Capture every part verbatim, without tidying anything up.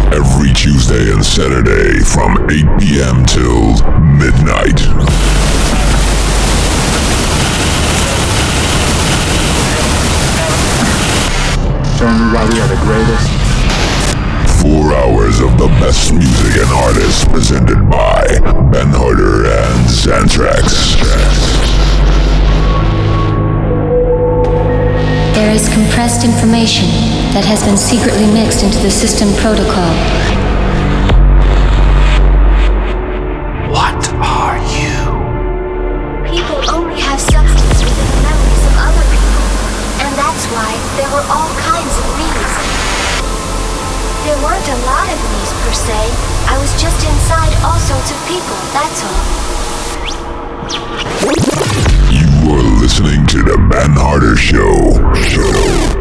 every Tuesday and Saturday from eight p.m. till midnight. Everybody are the greatest. Four hours of the best music and artists presented by Ben Harder and Xantrax. There is compressed information that has been secretly mixed into the system protocol. What are you? People only have substance within the memories of other people, and that's why there were all kinds of me's. There weren't a lot of me's per se. I was just inside all sorts of people, that's all. You are listening to the Ben Harder Show. Show.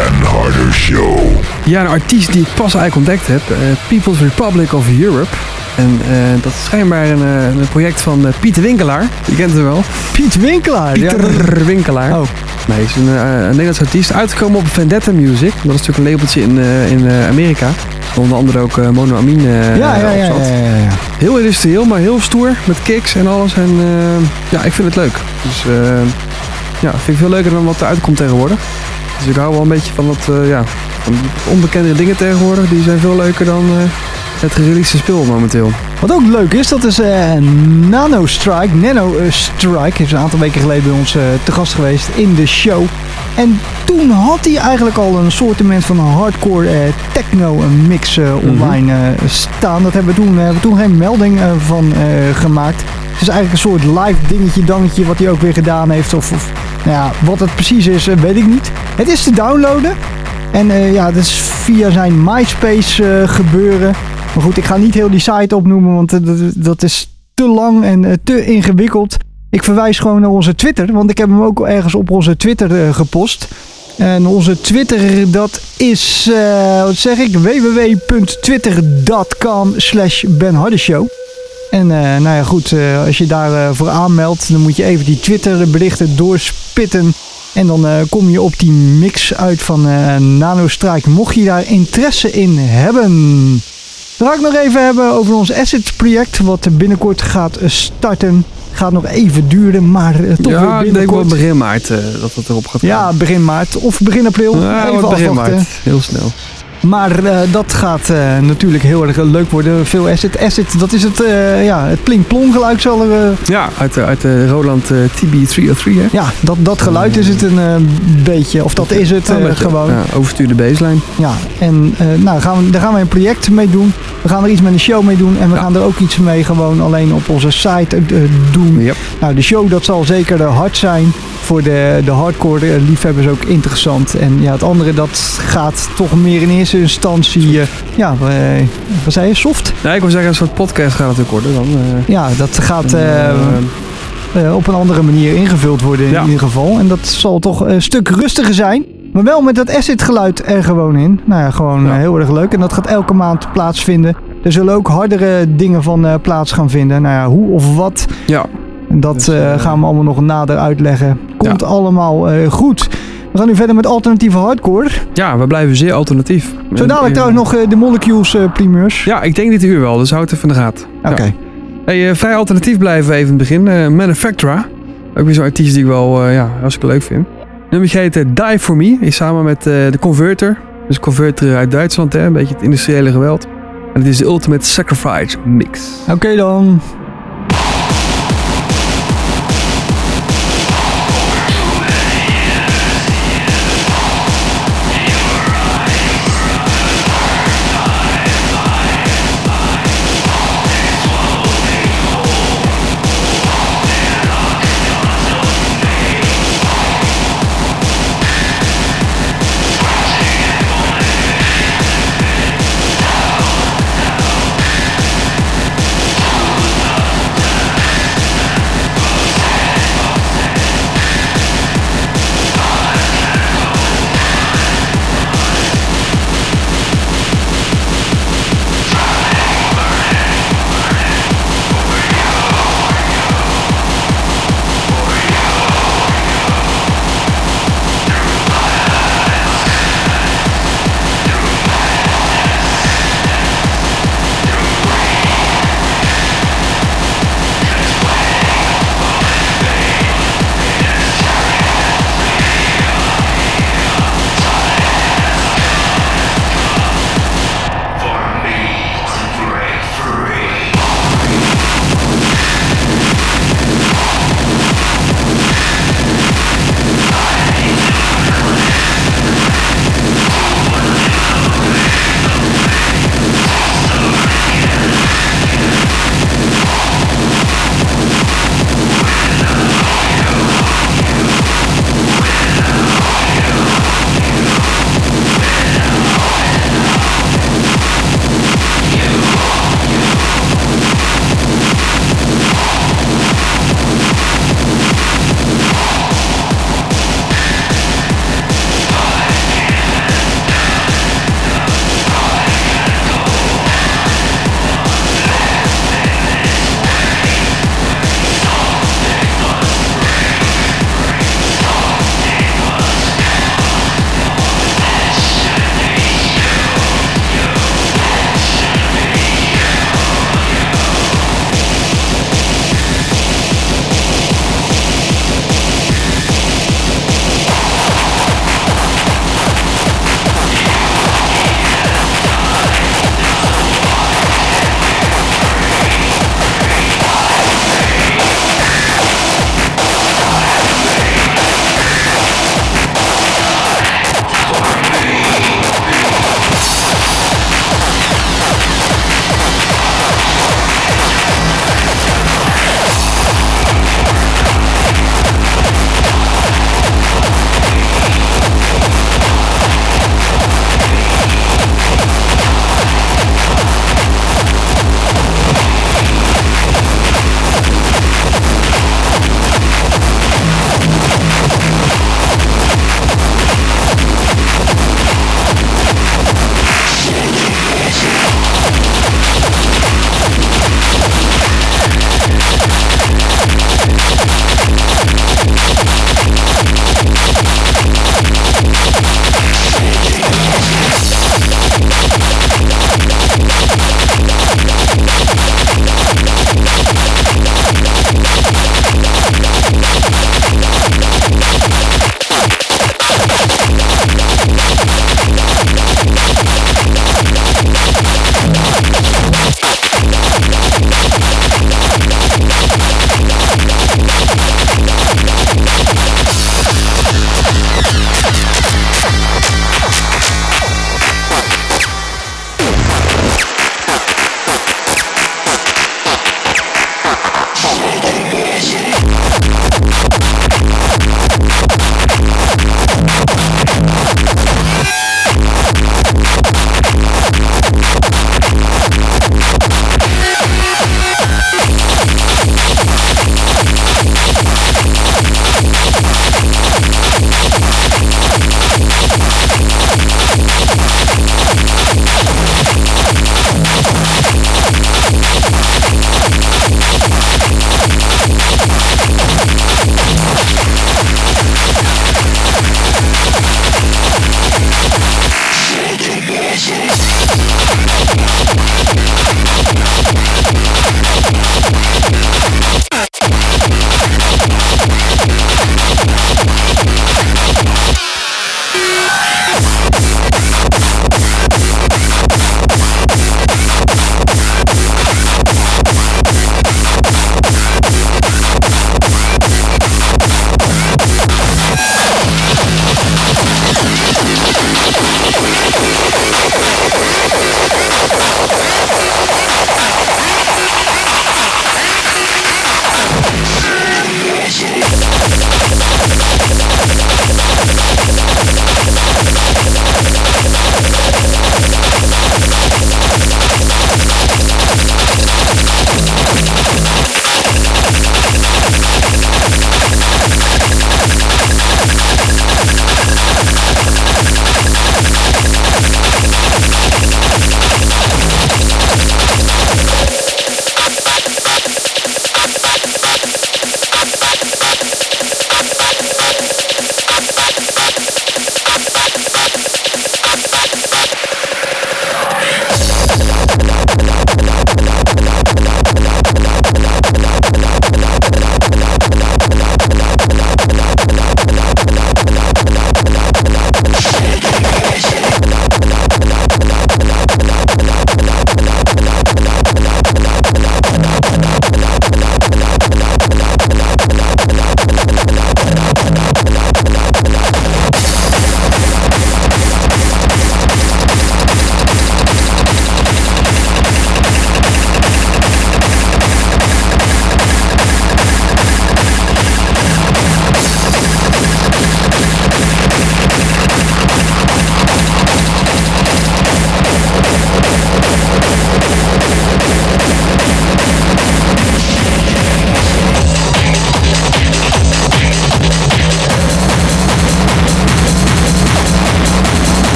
Ja, een artiest die ik pas eigenlijk ontdekt heb. Uh, People's Republic of Europe. En uh, dat is schijnbaar een, uh, een project van uh, Pieter Winkelaar. Je kent hem wel. Piet Winkelaar? Pieter ja. Winkelaar. Oh. Nee, hij is een, uh, een Nederlands artiest. Uitgekomen op Vendetta Music. Dat is natuurlijk een labeltje in, uh, in uh, Amerika. Onder andere ook uh, Mono Amine uh, ja, ja, ja, ja, ja, ja. Heel industrieel, maar heel stoer. Met kicks en alles. En uh, ja, ik vind het leuk. Dus uh, ja, vind ik veel leuker dan wat eruit komt tegenwoordig. Dus ik hou wel een beetje van wat uh, ja, van onbekendere dingen tegenwoordig. Die zijn veel leuker dan uh, het gereleased speel momenteel. Wat ook leuk is, dat is uh, Nano Strike. Nano uh, Strike is een aantal weken geleden bij ons uh, te gast geweest in de show. En toen had hij eigenlijk al een soortement van een hardcore uh, techno mix uh, online uh, staan. Dat hebben we toen, uh, hebben we toen geen melding uh, van uh, gemaakt. Het is eigenlijk een soort live dingetje, dangetje wat hij ook weer gedaan heeft. Of, of nou ja, wat het precies is, uh, weet ik niet. Het is te downloaden. En uh, ja, dat is via zijn MySpace uh, gebeuren. Maar goed, ik ga niet heel die site opnoemen, want uh, dat, dat is te lang en uh, te ingewikkeld. Ik verwijs gewoon naar onze Twitter, want ik heb hem ook ergens op onze Twitter uh, gepost. En onze Twitter, dat is, uh, wat zeg ik, w w w punt twitter punt com slash Ben Harder Show. En uh, nou ja, goed, uh, als je daarvoor uh, voor aanmeldt, dan moet je even die Twitter berichten doorspitten. En dan uh, kom je op die mix uit van uh, Nano Strike, mocht je daar interesse in hebben. Dan ga ik nog even hebben over ons Acid project, wat binnenkort gaat starten. Gaat nog even duren, maar uh, toch ja, weer binnenkort. Ik denk wel begin maart uh, dat het erop gaat gaan. Ja, begin maart of begin april. Ja, even begin afwachten. maart. Heel snel. Maar uh, dat gaat uh, natuurlijk heel erg leuk worden. Veel Acid. Acid, dat is het, uh, ja, het pling-plong geluid zal er... Uh... Ja, uit, uit de Roland uh, T B driehonderddrie, hè? Ja, dat, dat geluid is het een uh, beetje. Of dat is het uh, ja, gewoon. Ja, overstuurde baseline. Ja, en uh, nou, gaan we, daar gaan we een project mee doen. We gaan er iets met de show mee doen. En we ja. gaan er ook iets mee gewoon alleen op onze site uh, doen. Yep. Nou, de show, dat zal zeker uh, hard zijn. Voor de, de hardcore uh, liefhebbers ook interessant. En ja, het andere, dat gaat toch meer in eerste instantie... Uh, ja, uh, wat zei je? Soft? Ja, ik wil zeggen, een soort podcast gaat natuurlijk worden dan. Uh, ja, dat gaat uh, uh, uh, op een andere manier ingevuld worden in ja. ieder geval. En dat zal toch een stuk rustiger zijn. Maar wel met dat acid geluid er gewoon in. Nou ja, gewoon ja. Uh, heel erg leuk. En dat gaat elke maand plaatsvinden. Er zullen ook hardere dingen van uh, plaats gaan vinden. Nou ja, hoe of wat. Ja. Dat dus, uh, gaan we allemaal nog nader uitleggen. Komt ja. allemaal uh, goed. We gaan nu verder met alternatieve hardcore. Ja, we blijven zeer alternatief. Zo dadelijk uh, trouwens nog uh, de Molecules uh, primeurs. Ja, ik denk dit uur wel, dus houd het even in de gaten. Oké. Okay. Ja. Hey, uh, vrij alternatief blijven we even in het begin. Uh, Manufactura. Ook weer zo'n artiest die ik wel uh, ja, hartstikke leuk vind. Nummertje heet uh, Die For Me. Is samen met uh, de Converter. Dus Converter uit Duitsland, hè, een beetje het industriële geweld. En het is de Ultimate Sacrifice Mix. Oké okay, dan.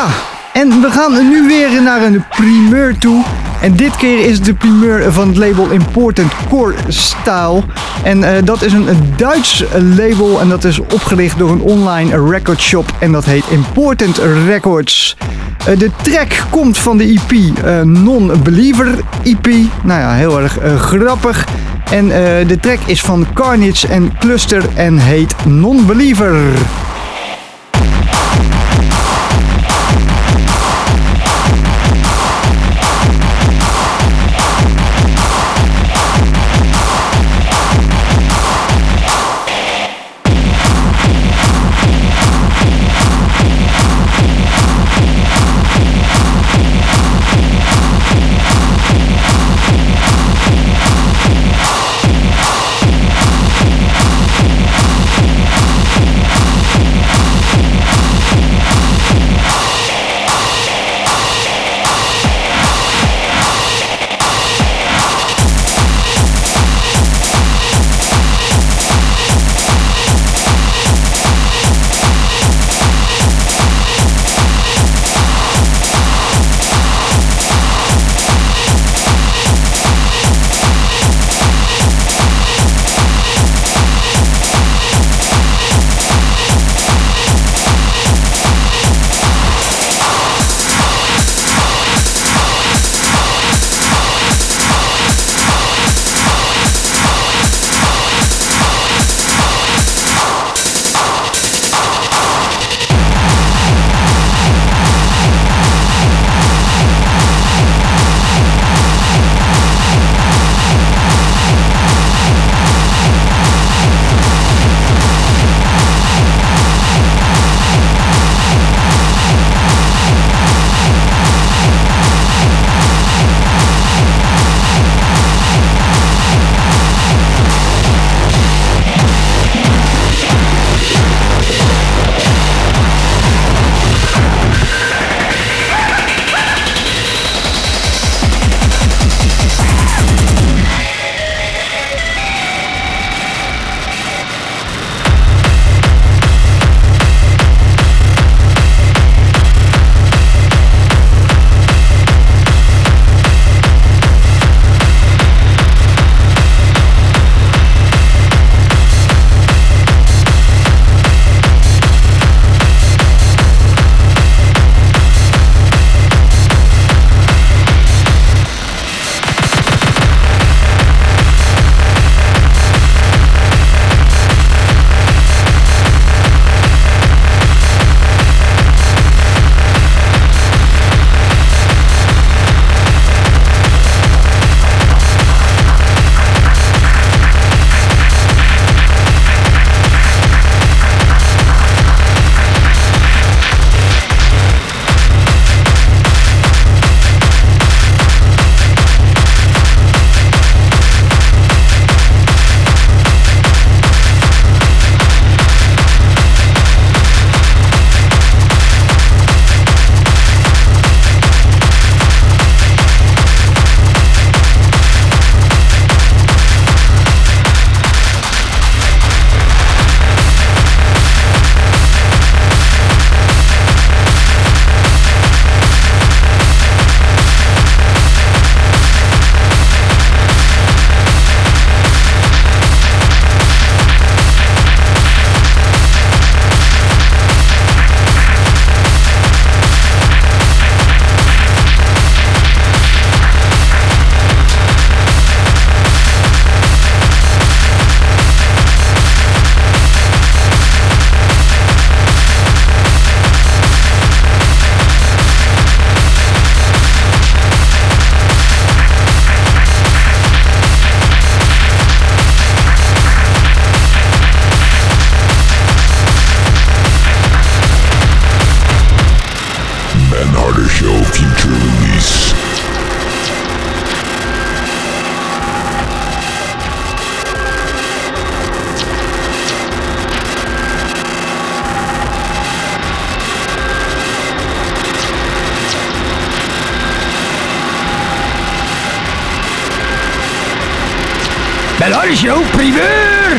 Ja, en we gaan nu weer naar een primeur toe. En dit keer is de primeur van het label Important Core Style. En uh, dat is een, een Duits label en dat is opgericht door een online record shop. En dat heet Important Records. Uh, de track komt van de E P uh, Non-Believer E P. Nou ja, heel erg uh, grappig. En uh, de track is van Carnage en Cluster en heet Non-Believer. Melodic Show primeur!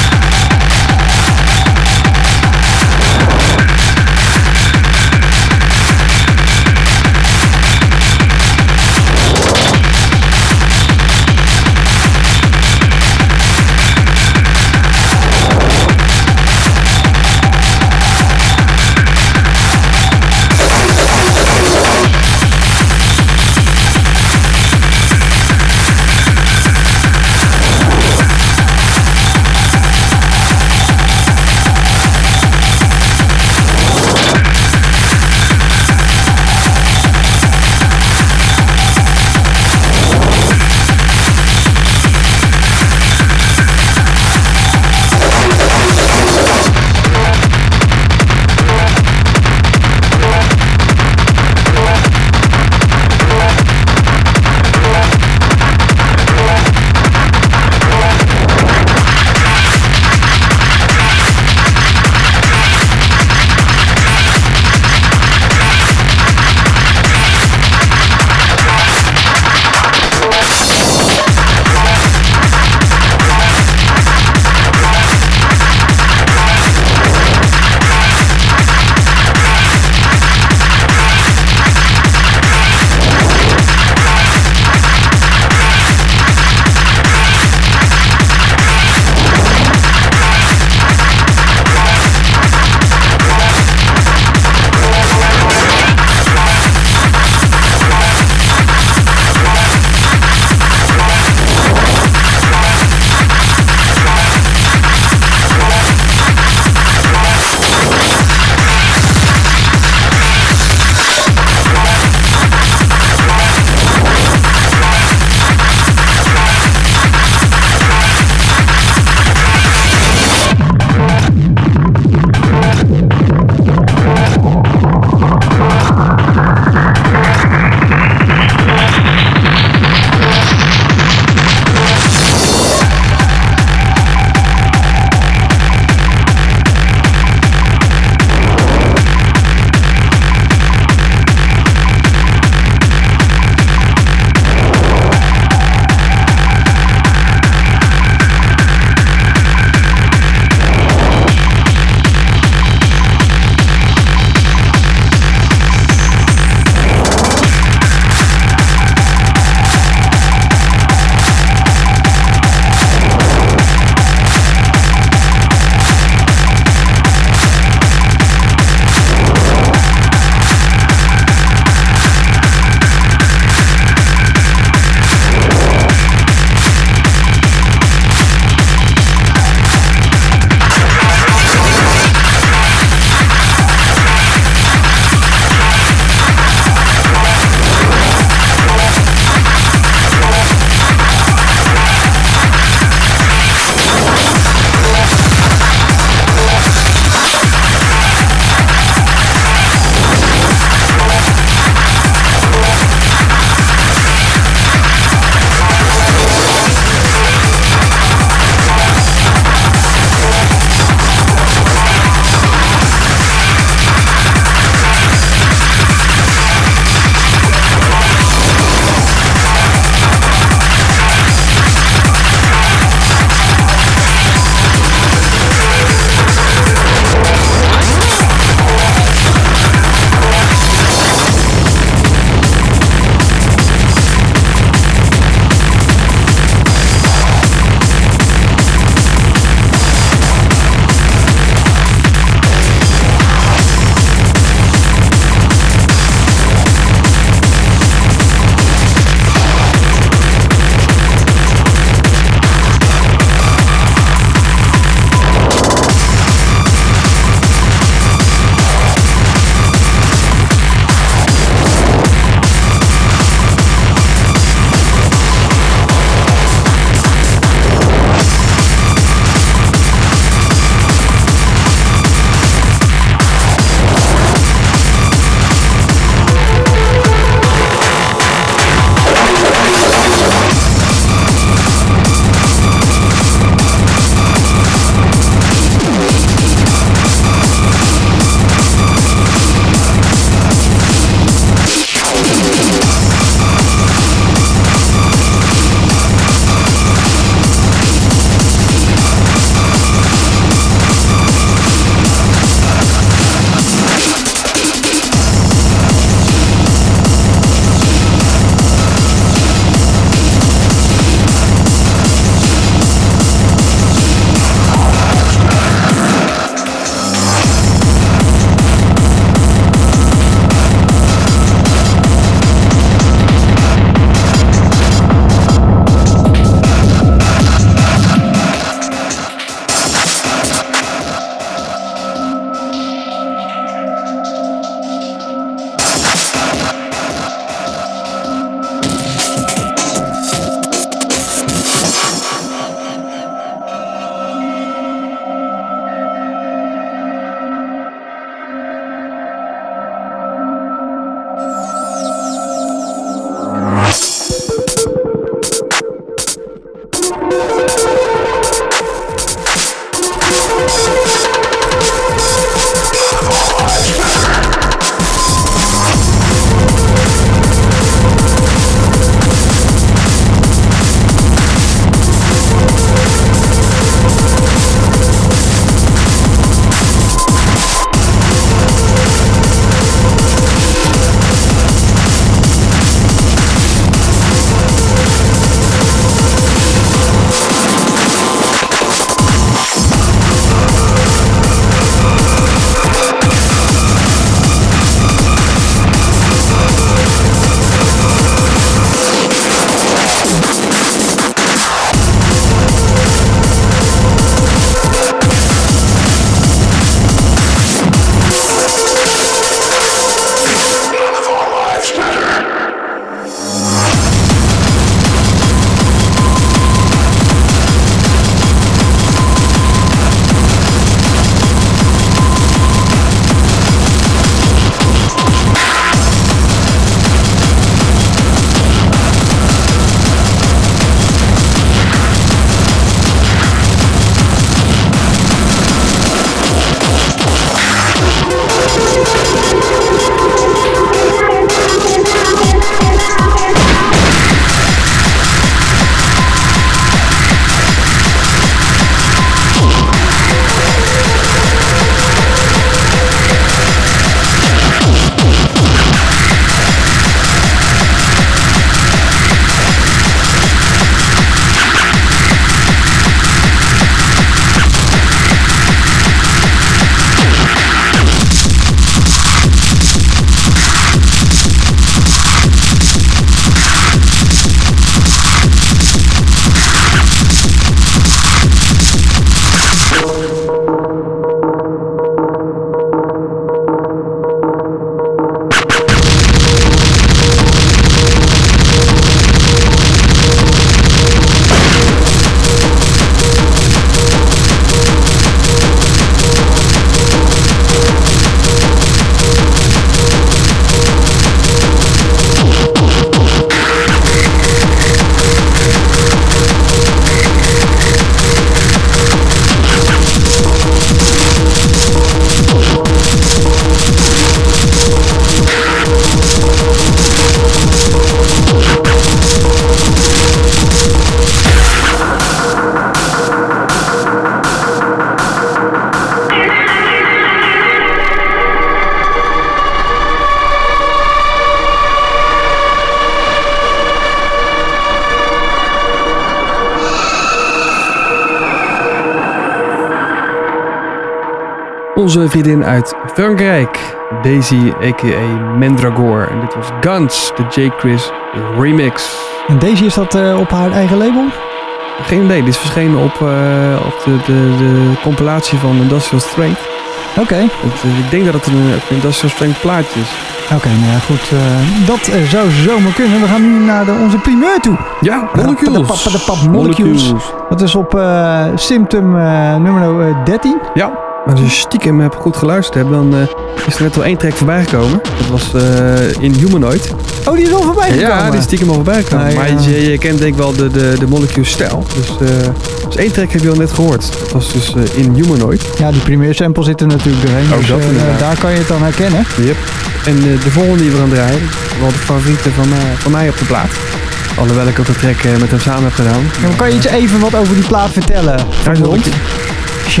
Onze vriendin uit Frankrijk, Daisy a k a. Mandragore. En dit was Guns, de J. Chris remix. En Daisy, is dat uh, op haar eigen label? Geen idee, dit is verschenen op, uh, op de, de, de compilatie van Industrial Strength. Oké. Okay. Ik denk dat het een, een Industrial Strength plaatje is. Oké, okay, nou ja, goed. Uh, dat uh, zou zomaar kunnen. We gaan nu naar de, onze primeur toe. Ja, Molecules. De, de, de, de Molecules. Dat is op uh, Symptom uh, nummer dertien. Ja. Als je stiekem hebt goed geluisterd hebt, dan uh, is er net wel één track voorbij gekomen. Dat was uh, Inhumanoid. Oh, die is al voorbij gekomen? Ja, die is stiekem al voorbij gekomen. Nee, maar ja. je, je kent denk ik wel de, de, de Molecule-stijl. Dus, uh, dus één track heb je al net gehoord. Dat was dus uh, Inhumanoid. Ja, die primeur sample zit er natuurlijk doorheen. Oh, dus dat uh, daar kan je het dan herkennen. Yep. En uh, de volgende die we gaan draaien, is wel de favoriete van, uh, van mij op de plaat. Alhoewel ik ook een track uh, met hem samen heb gedaan. Ja, kan je iets even wat over die plaat vertellen? Hij is rond. Ja,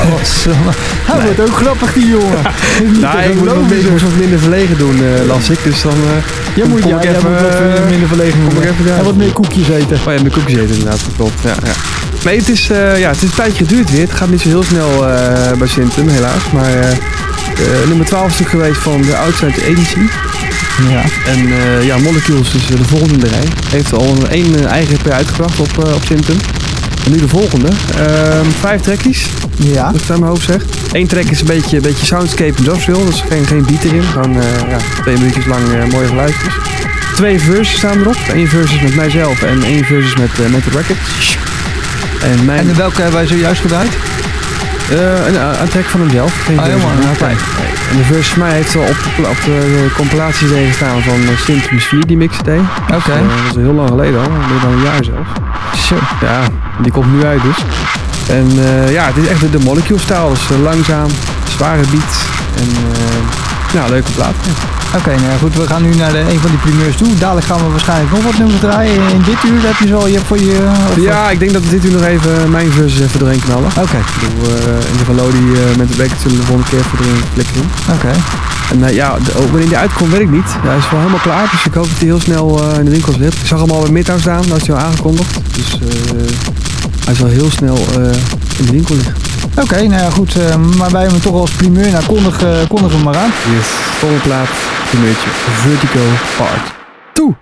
hij nee. wordt ook grappig, die jongen. Nou, ik moet wat, beetje, wat minder verlegen doen, uh, las ik. Dus dan uh, jij moet, ja, ik jij even, moet wat minder verlegen doen. En wat meer koekjes eten. Oh ja, meer koekjes eten inderdaad, dat klopt. Ja, ja. Nee, het is, uh, ja, het is een tijdje geduurd weer. Het gaat niet zo heel snel uh, bij Symptom, helaas. Maar uh, uh, nummer twaalf is geweest van de Outside Editie. Ja. En uh, ja, Molecules is uh, de volgende in de rij. Heeft al een één uh, eigen E P uitgebracht op, uh, op Symptom. En nu de volgende. Uh, vijf trackies. Ja. Dat ik aan mijn hoofd zeg. Eén track is een beetje, een beetje soundscape industrial. Dus geen, geen beat erin. Gewoon uh, ja, twee minuutjes lang uh, mooie geluidjes. Twee verses staan erop. Eén versus met mijzelf en één versus met uh, Mental Records. En, mijn... en welke hebben wij zojuist gedraaid? Uh, een, een track van hemzelf. Geen ah, helemaal. Oké. Okay. En de versus van mij heeft al op de, op de compilatie gestaan van uh, Symptoms vier, die mix Oké. Okay. Dus, uh, dat is heel lang geleden al. Meer dan een jaar zelfs. Zo. Ja, die komt nu uit dus. En uh, ja, het is echt de, de Molecule-stijl. Dus uh, langzaam, zware beat. En uh, ja, leuke plaat. Ja. Oké, okay, nou ja, goed. We gaan nu naar de, een van die primeurs toe. Dadelijk gaan we waarschijnlijk nog wat nummers draaien. In dit uur heb je zo je voor je... Of ja, ik denk dat we dit uur nog even mijn versus even doorheen knallen. Oké. Okay. Ik bedoel, uh, in ieder geval die uh, met de record zullen we de volgende keer even erin klikken. Oké. Okay. En uh, ja, de, oh, wanneer die uitkomt weet ik niet. Ja, hij is wel helemaal klaar, dus ik hoop dat hij heel snel uh, in de winkel zit. Ik zag hem al bij Midtown staan, dat is hij al aangekondigd. Dus uh, hij zal heel snel uh, in de winkel liggen. Oké, okay, nou ja goed, uh, maar wij hebben hem toch als primeur, nou kondig, uh, kondig hem maar aan. Yes, volgende plaat, primeurtje, Vertigo Part twee.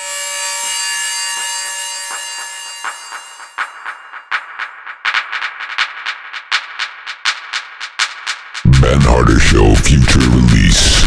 Ben Harder Show future release.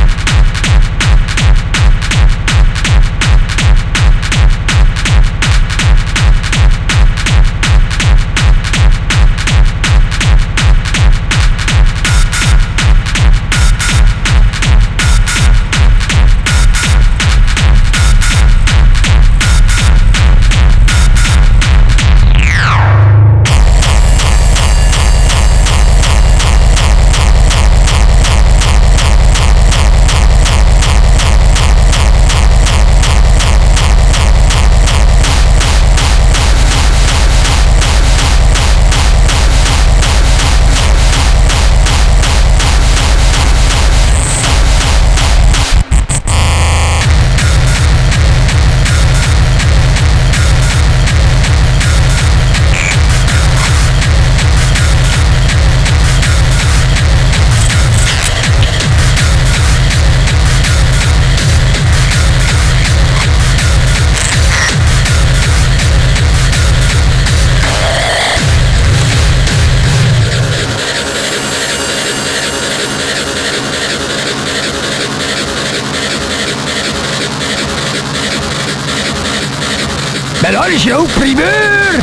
Ben Harder Show primeur!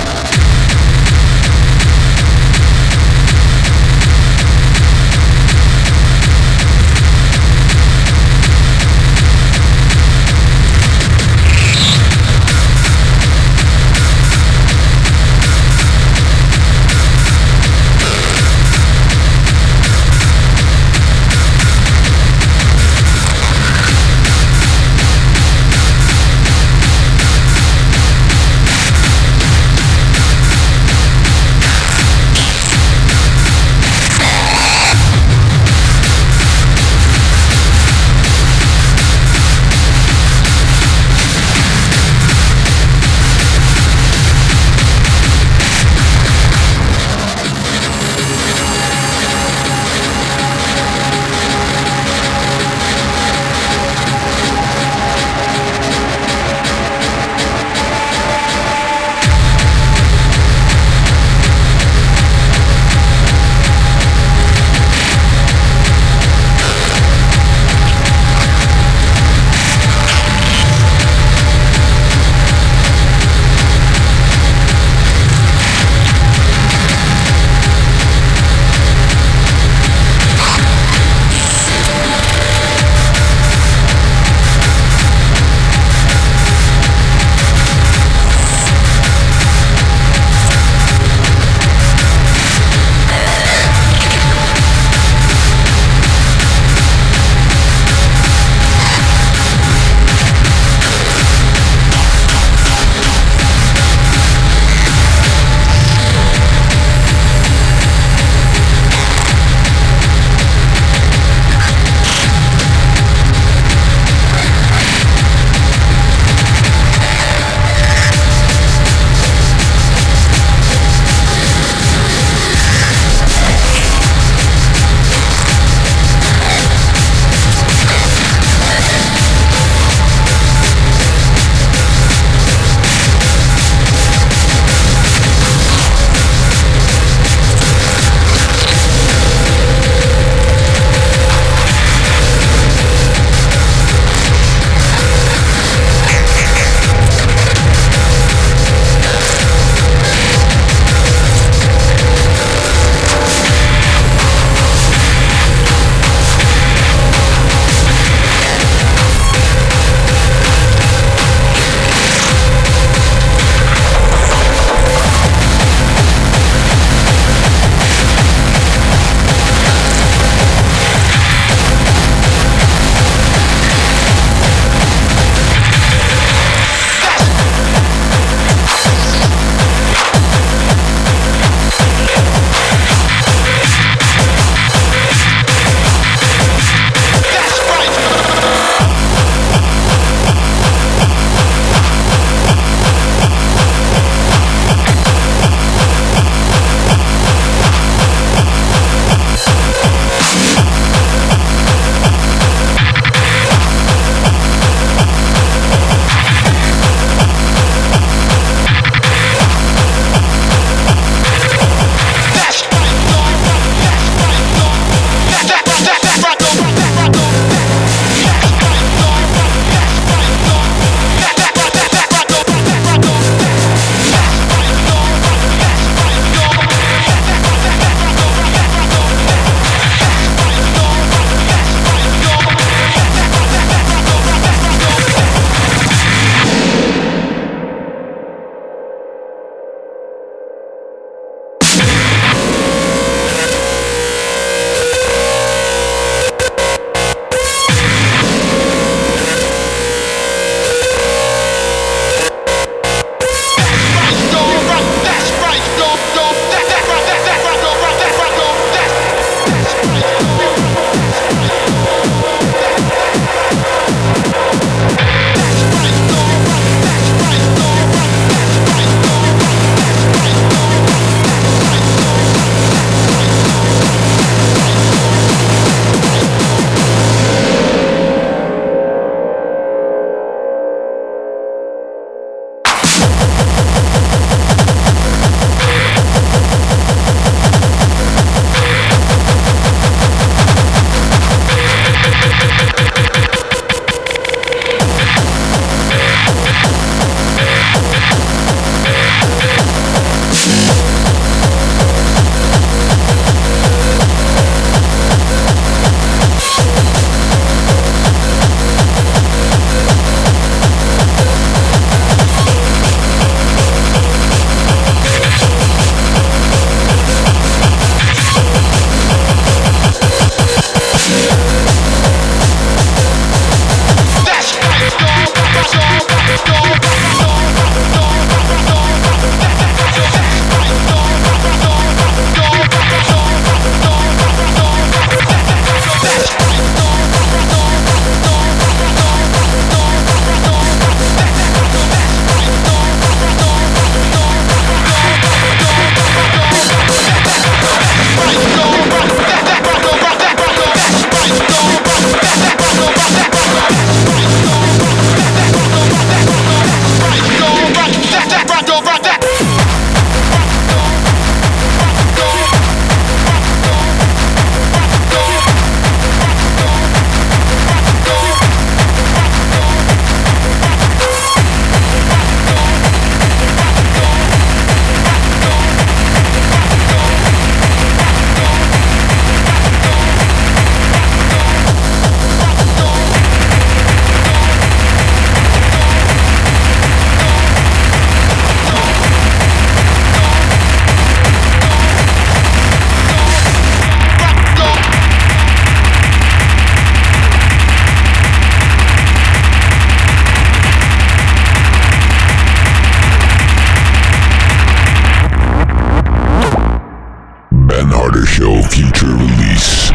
no future release.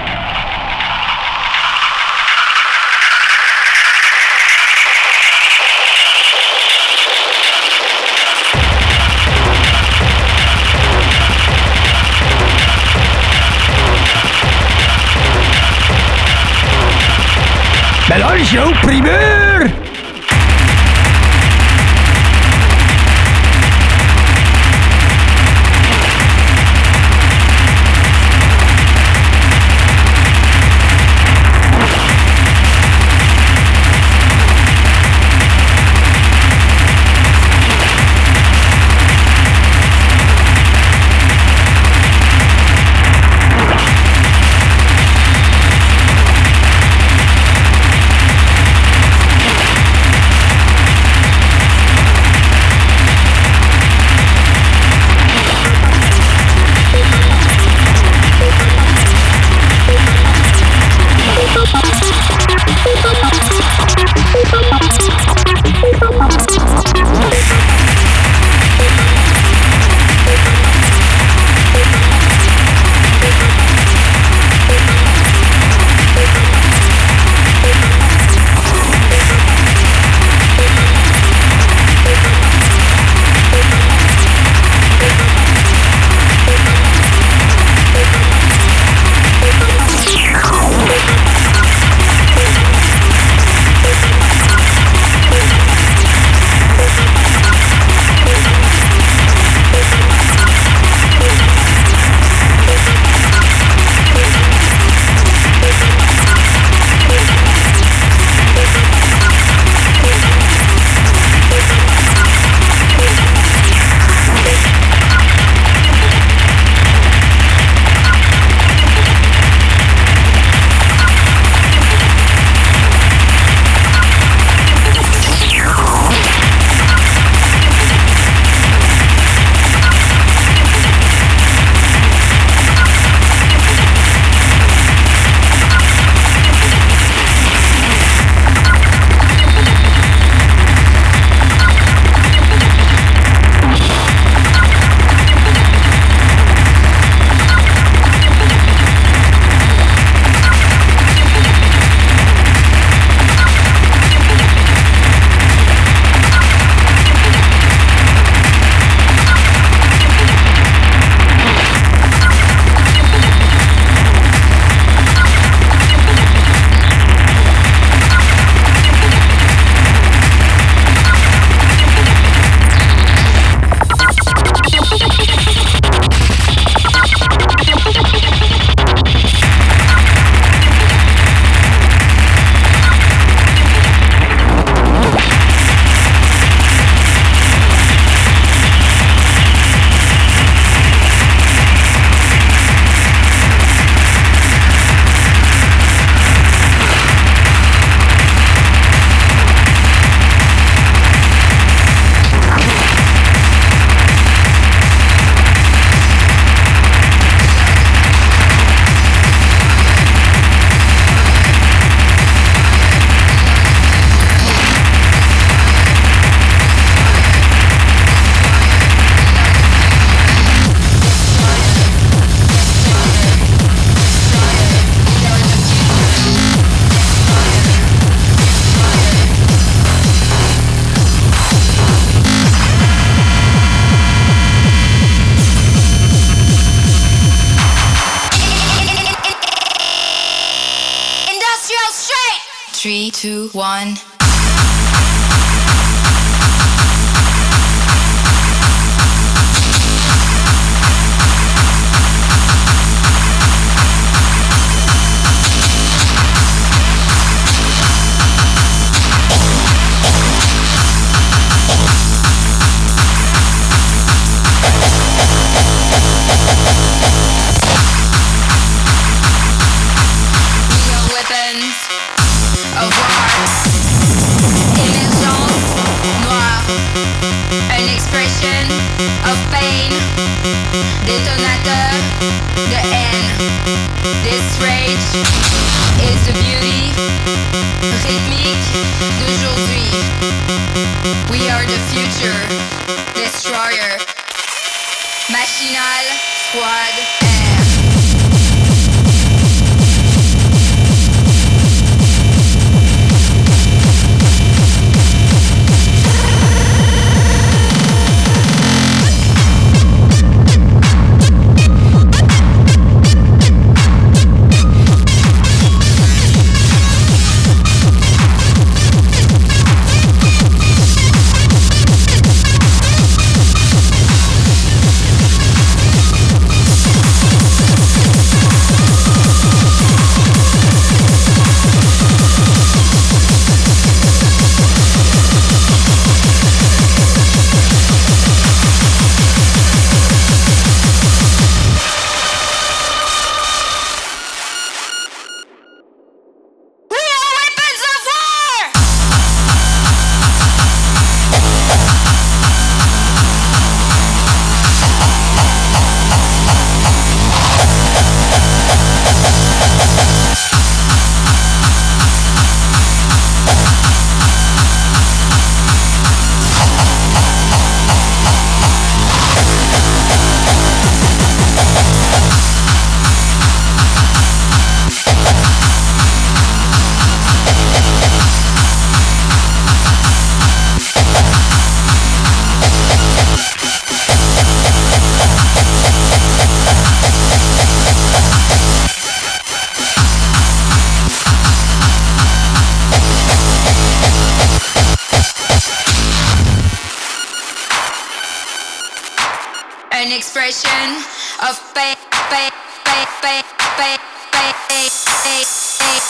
Melody Show primeur! Three, two, one. Détonateur de haine. This rage is the beauty rythmique d'aujourd'hui. We are the future destroyer. Machinal Squad Air. expression of faith, faith, faith, faith, faith, faith, faith, faith, faith.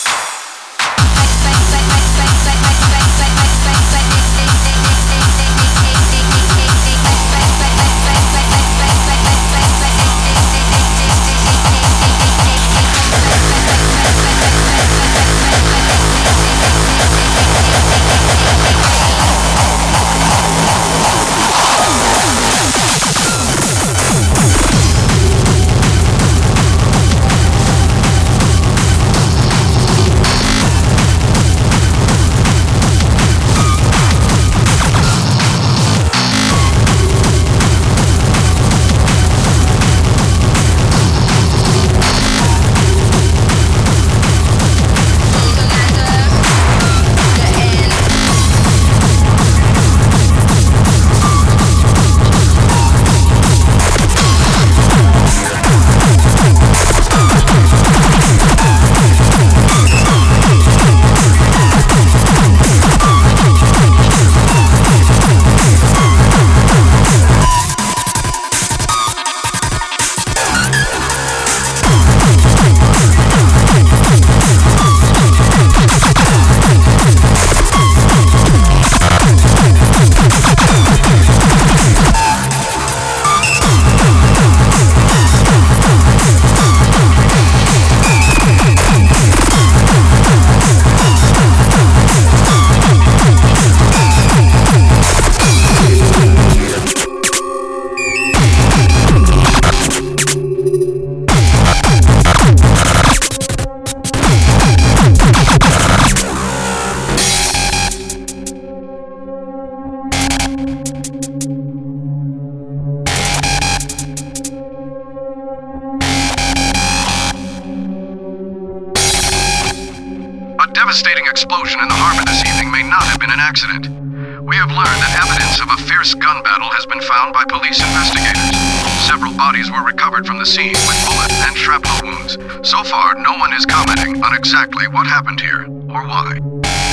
devastating explosion in the harbor this evening may not have been an accident. We have learned that evidence of a fierce gun battle has been found by police investigators. Several bodies were recovered from the scene with bullet and shrapnel wounds. So far, no one is commenting on exactly what happened here or why.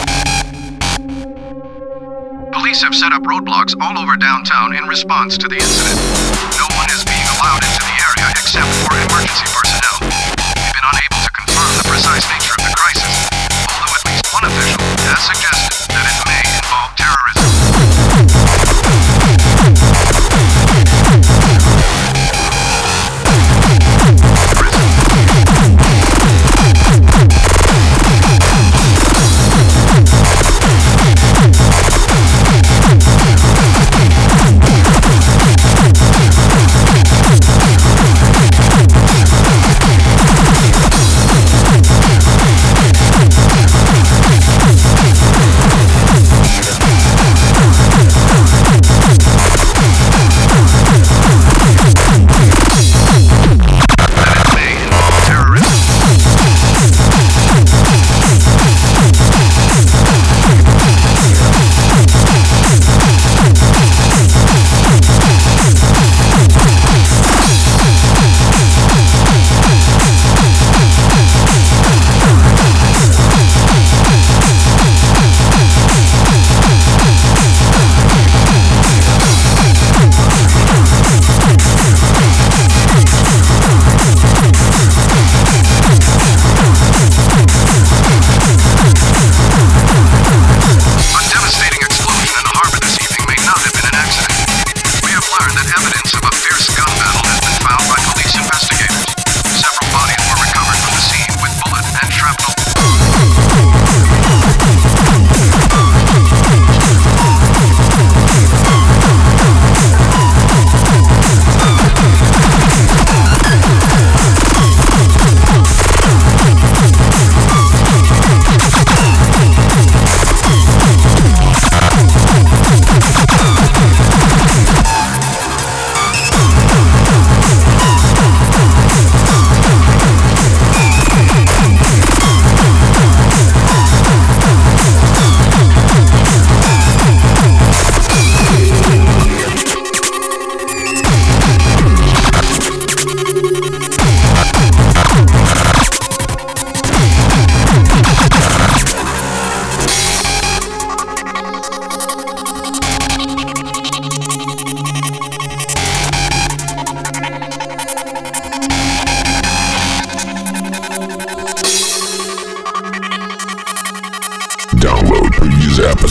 Police have set up roadblocks all over downtown in response to the incident. No one is being allowed into the area except for emergency personnel. We've been unable to confirm the precise nature of the crisis, although at least one official has suggested that it may involve terrorism.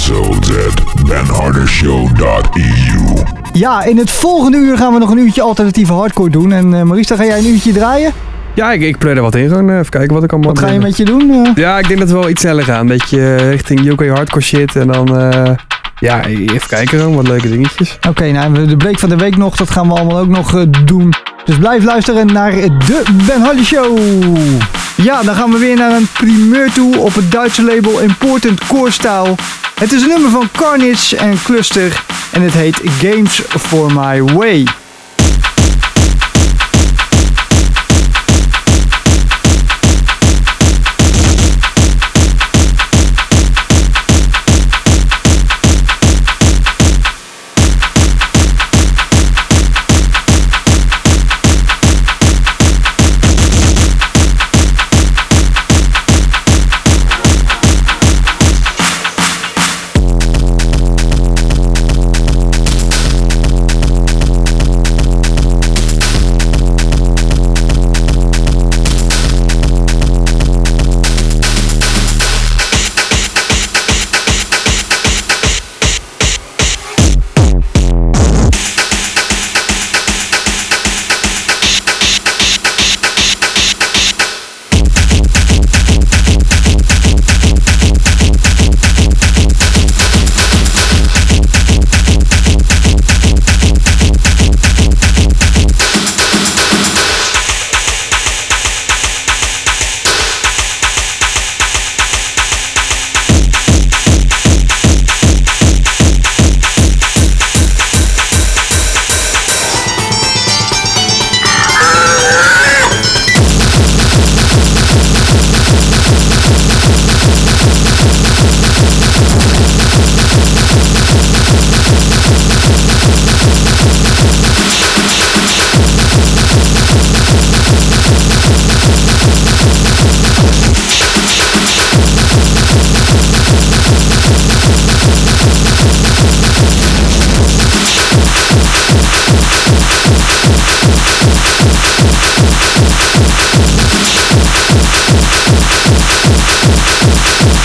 episodes at ben harder show dot e u. Ja, in het volgende uur gaan we nog een uurtje alternatieve hardcore doen. En uh, Maurice, ga jij een uurtje draaien? Ja, ik, ik pleur er wat in. Gewoon uh, even kijken wat ik allemaal... Wat ga je met je doen? Uh? Ja, ik denk dat we wel iets sneller gaan. Een beetje uh, richting U K hardcore shit. En dan... Uh, ja, even kijken gewoon. Wat leuke dingetjes. Oké, okay, nou, de break van de week nog. Dat gaan we allemaal ook nog uh, doen. Dus blijf luisteren naar de Ben Hardy Show. Ja, dan gaan we weer naar een primeur toe op het Duitse label Important Core Style. Het is een nummer van Carnage en Cluster. En het heet Games for My Way. We'll be right back.